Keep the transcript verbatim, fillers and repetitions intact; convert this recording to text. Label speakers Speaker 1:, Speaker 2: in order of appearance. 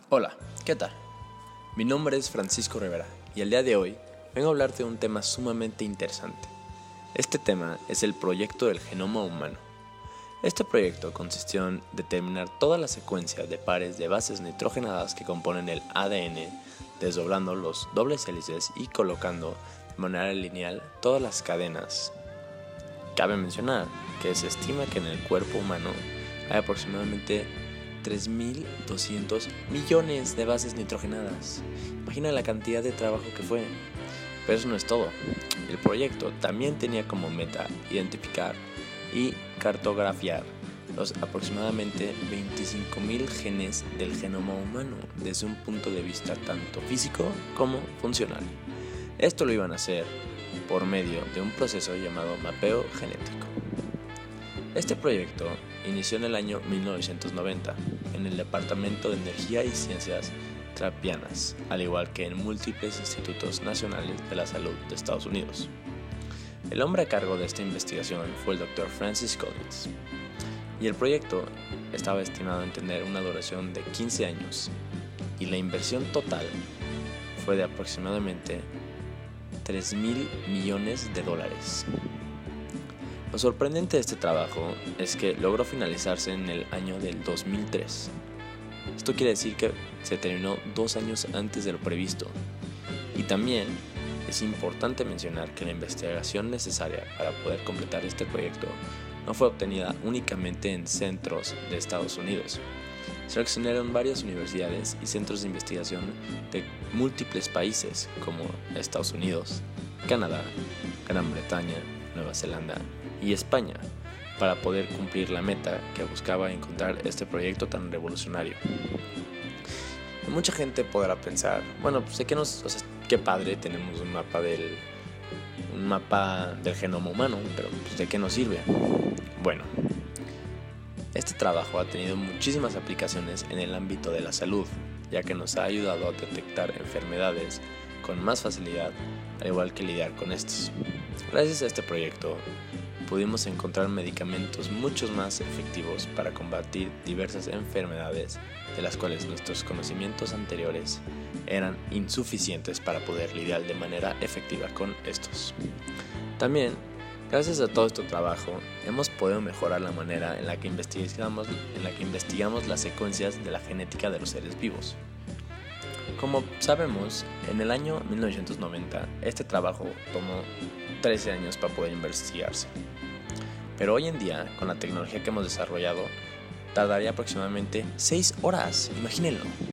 Speaker 1: Hola, ¿qué tal? Mi nombre es Francisco Rivera y el día de hoy vengo a hablarte de un tema sumamente interesante. Este tema es el proyecto del genoma humano. Este proyecto consistió en determinar toda la secuencia de pares de bases nitrogenadas que componen el A D N, desdoblando los dobles hélices y colocando de manera lineal todas las cadenas. Cabe mencionar que se estima que en el cuerpo humano hay aproximadamente tres mil doscientos millones de bases nitrogenadas. Imagina la cantidad de trabajo que fue. Pero eso no es todo. El proyecto también tenía como meta identificar y cartografiar los aproximadamente veinticinco mil genes del genoma humano desde un punto de vista tanto físico como funcional. Esto lo iban a hacer por medio de un proceso llamado mapeo genético. Este proyecto inició en el año mil novecientos noventa en el Departamento de Energía y Ciencias Trapianas, al igual que en múltiples institutos nacionales de la salud de Estados Unidos. El hombre a cargo de esta investigación fue el doctor Francis Collins, y el proyecto estaba estimado en tener una duración de quince años, y la inversión total fue de aproximadamente tres mil millones de dólares. Lo sorprendente de este trabajo es que logró finalizarse en el año del dos mil tres. Esto quiere decir que se terminó dos años antes de lo previsto. Y también es importante mencionar que la investigación necesaria para poder completar este proyecto no fue obtenida únicamente en centros de Estados Unidos, sino que se unieron varias universidades y centros de investigación de múltiples países como Estados Unidos, Canadá, Gran Bretaña, Nueva Zelanda y España, para poder cumplir la meta que buscaba encontrar este proyecto tan revolucionario. Y mucha gente podrá pensar, bueno, pues de qué nos, o sea, qué padre, tenemos un mapa del un mapa del genoma humano, pero pues de qué nos sirve. Bueno, este trabajo ha tenido muchísimas aplicaciones en el ámbito de la salud, ya que nos ha ayudado a detectar enfermedades con más facilidad, al igual que lidiar con estos. Gracias a este proyecto, pudimos encontrar medicamentos mucho más efectivos para combatir diversas enfermedades de las cuales nuestros conocimientos anteriores eran insuficientes para poder lidiar de manera efectiva con estos. También, gracias a todo este trabajo, hemos podido mejorar la manera en la que investigamos, en la que investigamos las secuencias de la genética de los seres vivos. Como sabemos, en el año mil novecientos noventa este trabajo tomó trece años para poder investigarse. Pero hoy en día, con la tecnología que hemos desarrollado, tardaría aproximadamente seis horas, imagínenlo.